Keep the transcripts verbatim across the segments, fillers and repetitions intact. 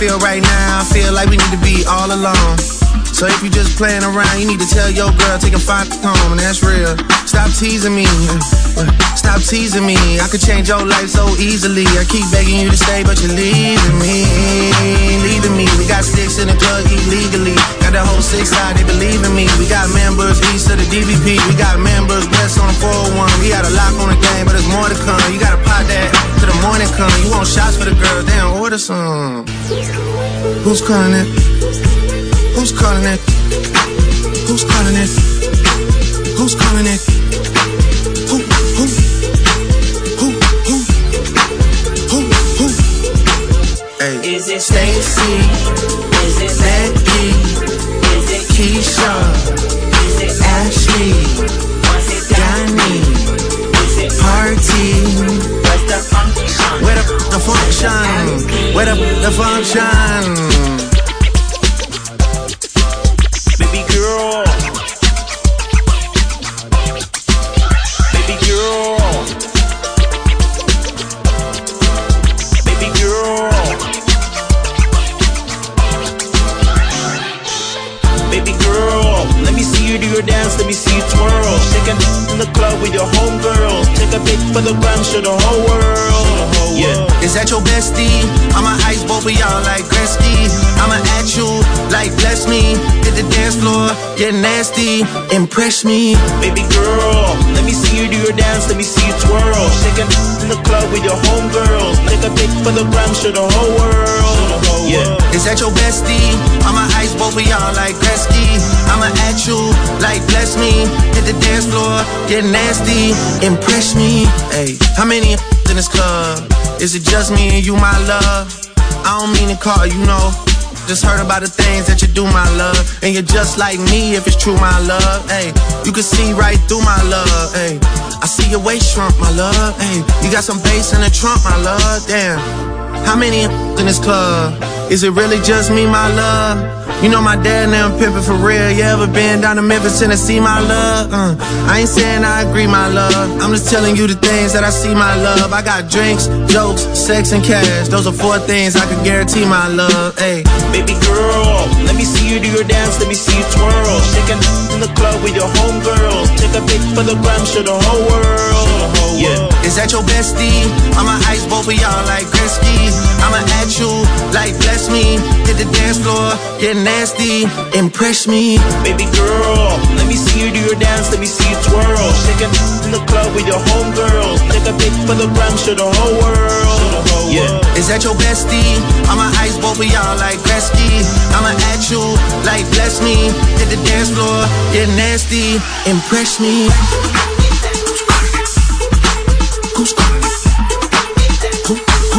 feel right now, I feel like we need to be all alone. So if you just playing around, you need to tell your girl, take a five home, and that's real. Stop teasing me, stop teasing me. I could change your life so easily. I keep begging you to stay, but you're leaving me, leaving me. We got sticks in the club illegally. Got the whole six side, they believe in me. We got members east of the D V P. We got members west on the four oh one. We got a lock on the game, but there's more to come. You gotta pot that till the morning come. You want shots for the girls, damn, order some. Who's calling it? Who's calling it? Who's calling it? Who's calling it? Who, who? Who, who? Who, who? Hey. Is it Stacy? Is it Becky? Is it Keisha? Is it Ashley? Was it Donnie? Is it Party? Where's the function? Where the, the function? Where the, the function? Baby girl, baby girl, baby girl, baby girl. Let me see you do your dance, let me see you twirl. Take a in the club with your homegirls. Take a pic for the gram, show the whole world. Yeah. Is that your bestie? I'ma ice both of y'all like Gretzky. I'ma at you like bless me. Hit the dance floor, get nasty, impress me. Baby girl, let me see you do your dance, let me see you twirl. Take a in the club with your homegirls. Take a pic for the gram, show the whole world. Yeah. Is that your bestie? I'ma ice both of y'all like Gretzky. I'ma at you like bless me. Hit the dance floor, get nasty, impress me. Hey, how many in this club? Is it just me and you, my love? I don't mean to call you, know. Just heard about the things that you do, my love. And you're just like me if it's true, my love. Hey, you can see right through my love. Hey, I see your waist shrunk, my love. Hey, you got some bass in the trunk, my love. Damn, how many in this club? Is it really just me, my love? You know my dad now I'm pimpin' for real. You ever been down to Memphis, Tennessee, my love? Uh, I ain't saying I agree, my love. I'm just telling you the things that I see, my love. I got drinks, jokes, sex, and cash. Those are four things I can guarantee, my love. Hey, baby girl, let me see you do your dance, let me see you twirl. Take a in the club with your homegirls. Take a pic for the gram, show the whole world. Yeah. Is that your bestie? I'ma ice both of y'all like Gretzky. I'ma at you like bless me. Hit the dance floor, get nasty, impress me. Baby girl, let me see you do your dance, let me see you twirl. Take a in the club with your homegirls. Take a pic for the gram, show the whole world. Yeah. Is that your bestie? I'ma ice both of y'all like Gretzky. I'ma at you like bless me. Hit the dance floor, get nasty, impress me. Who's calling it? Who, who?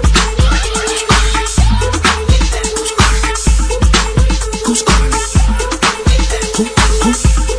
Who's calling it? Who, who?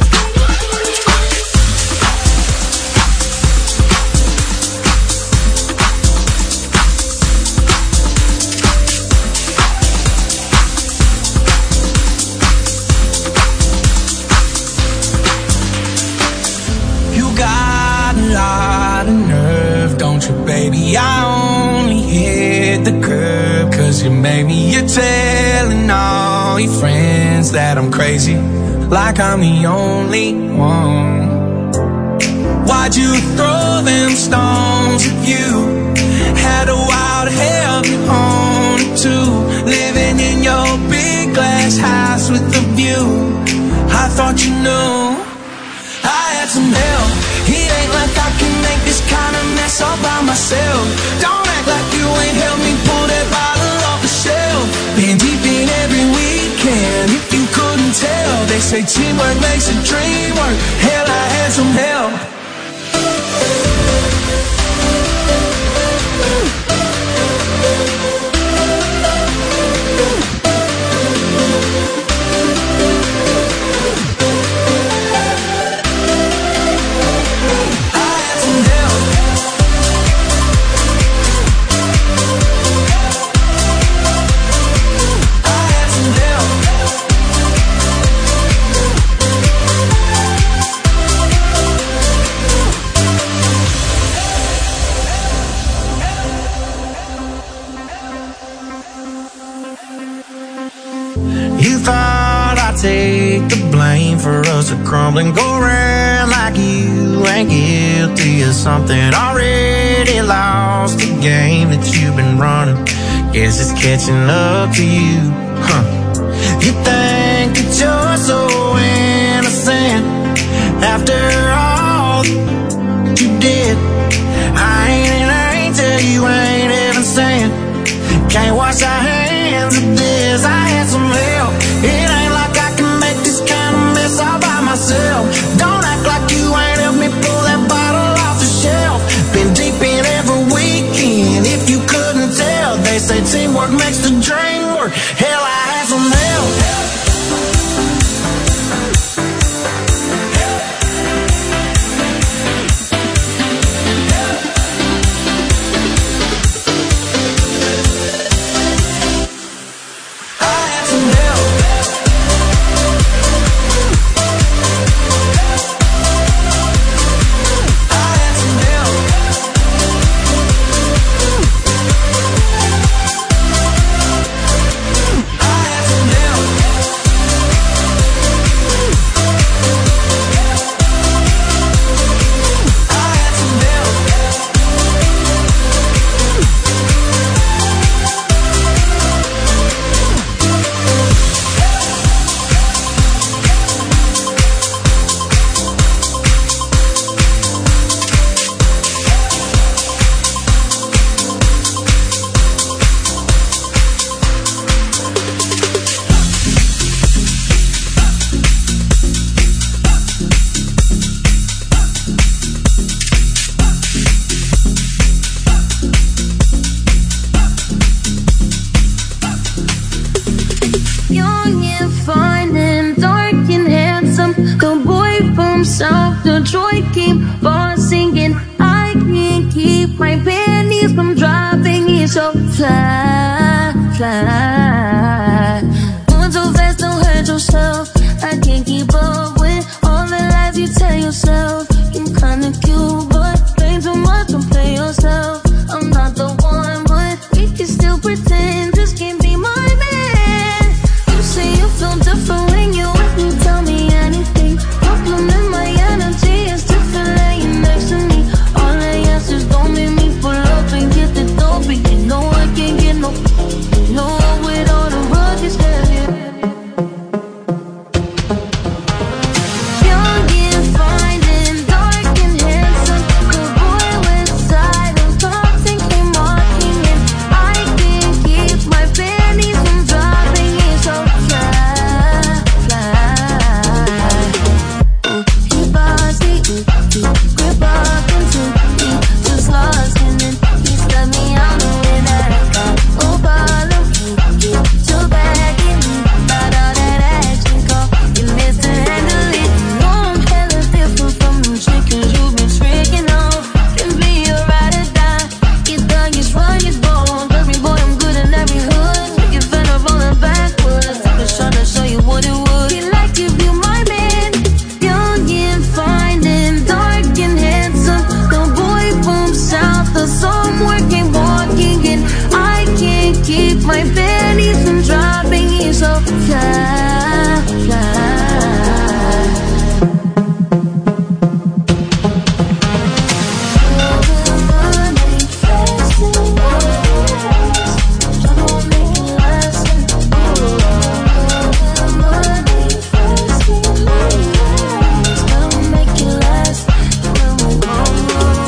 You got a lot of nerve, don't you, baby? I only hit the curb 'cause you made me. You're telling all your friends that I'm crazy, like I'm the only one. Why'd you throw them stones if you had a wild hell on it too? Living in your big glass house with a view, I thought you knew I had some help. It ain't like I can make this kind of mess all by myself. Don't act like you ain't helped me pull that bottle off the shelf. Been deep in every weekend, if you couldn't tell. They say teamwork makes a dream work. Hell, I had some help. for us to crumble and go around like you ain't guilty of something already lost. The game that you've been running, guess it's catching up to you, huh? You think that you're so innocent after all you did. I ain't an angel, you ain't even saying. Can't wash our hands of this. I had some help. It ain't like I can make this kind of mess all by myself. Don't act like you ain't helped me pull that bottle off the shelf. Been deep in every weekend, if you couldn't tell. They say teamwork makes the dream work. Hell, I had some help.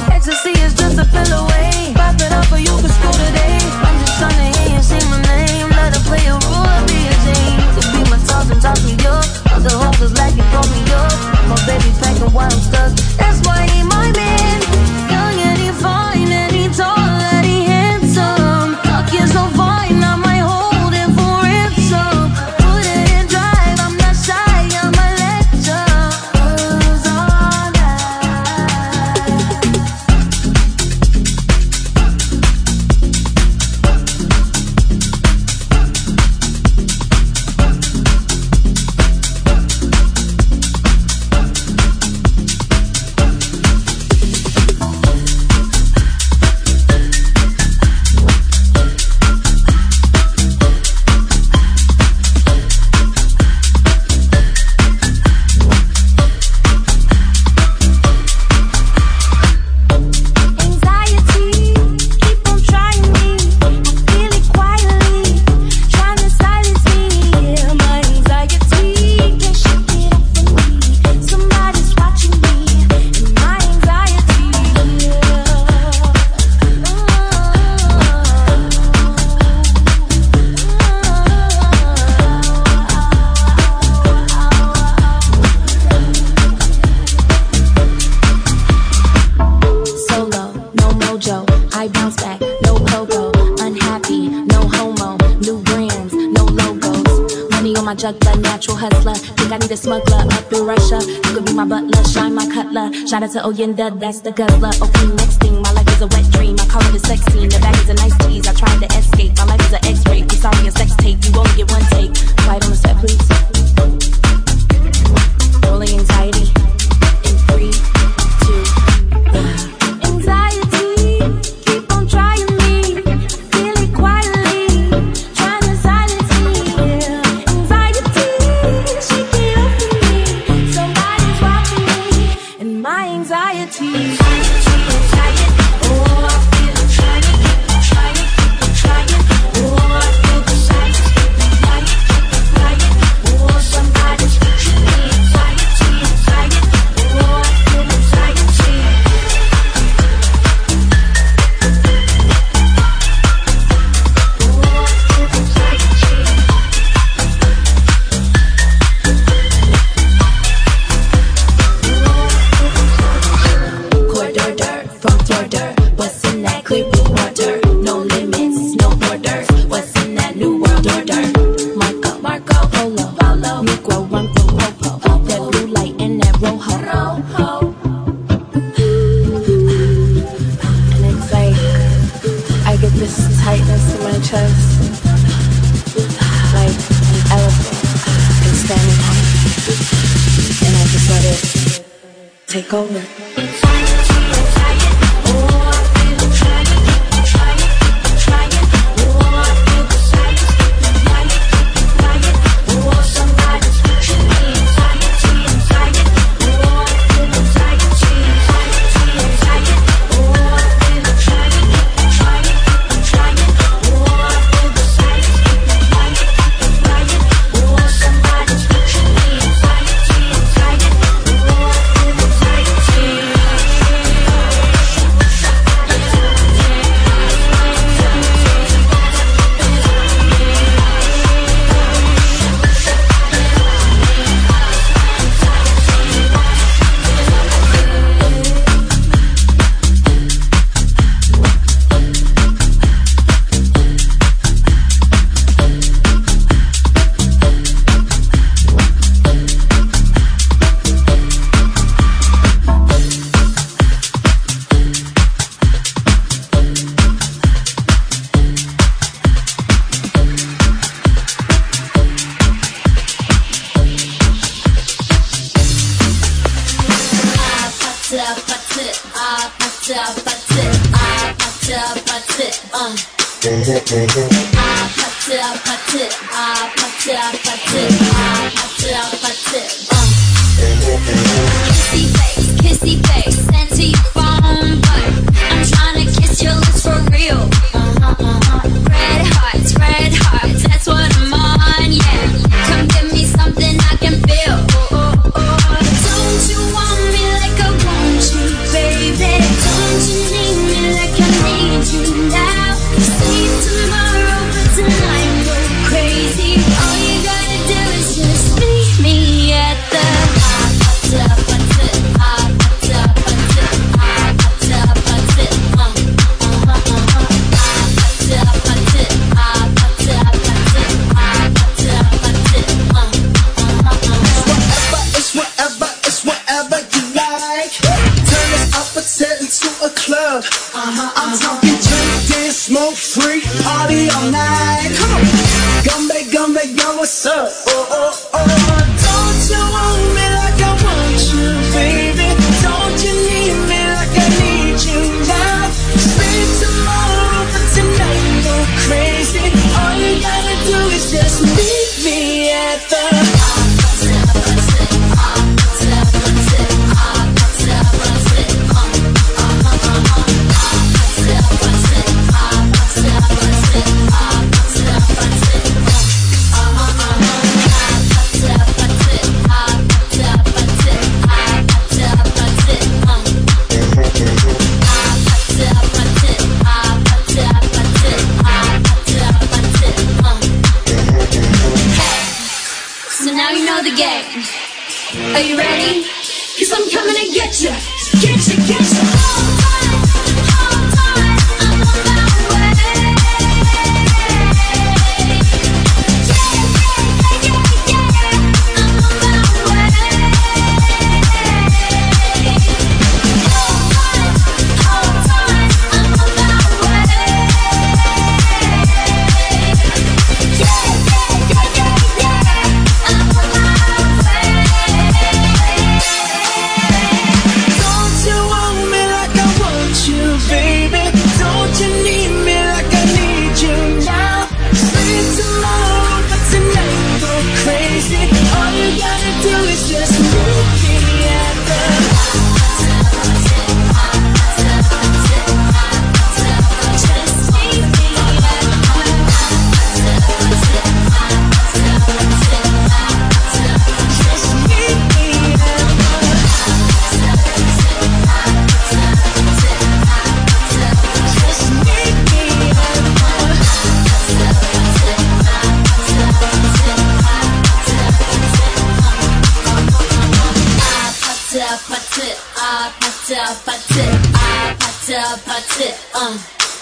Pop it up or you can screw today. I'm just tryna hear you say my name. I bounce back, no pogo. Unhappy, no homo. New brands, no logos. Money on my juggler, natural hustler. Think I need a smuggler up in Russia. You could be my butler, shine my cutler. Shout out to Oyenda, that's the guzzler. Okay, next thing, my life is a wet dream. I call it a sex scene, the bag is a nice tease. I tried to escape, my life is an X-ray. I'm sorry, a sex tape, you only get one take. Quiet on the set, please. Rolling anxiety in three, two, one. Anxiety, keep on trying me. Feel it quietly, trying to silence me. Anxiety, she can't open me. Somebody's watching me, and my anxiety. Anxiety, anxiety, oh, I feel it trying, trying, trying. Oh, I feel the silence, quiet, quiet. Oh, somebody's watching me. Anxiety, anxiety, oh, I feel anxiety. Corridor from Florida, what's in that clear blue water? No limits, no borders. What's in that new world order? Marco, Marco, Polo, Polo, Negro, run from Popo. That blue light and that rojo. And it's like I get this tightness in my chest, like an elephant is standing on it, and I just let it take over. Are you ready? Cause I'm coming to get you, get you, get you. Hold tight, hold tight.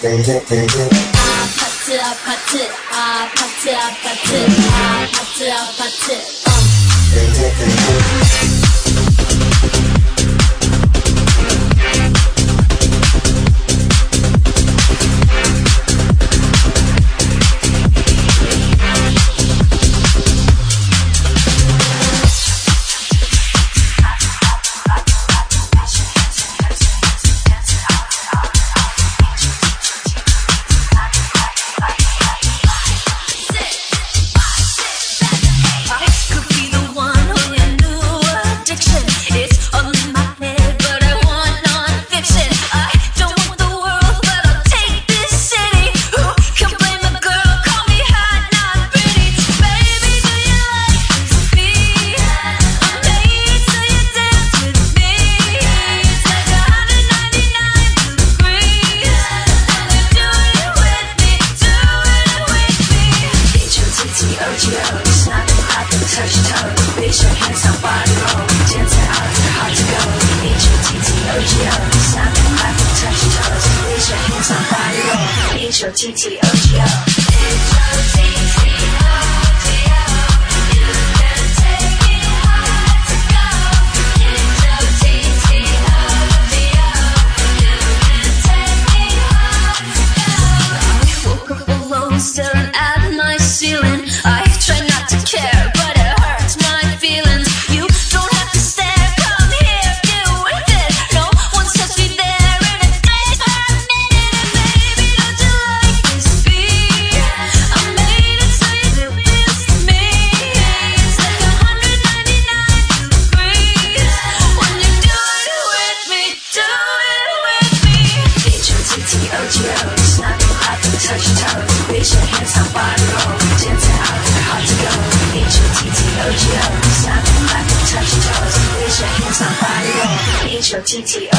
아파트 아파트 아파트 아파트 아파트 아파트 T T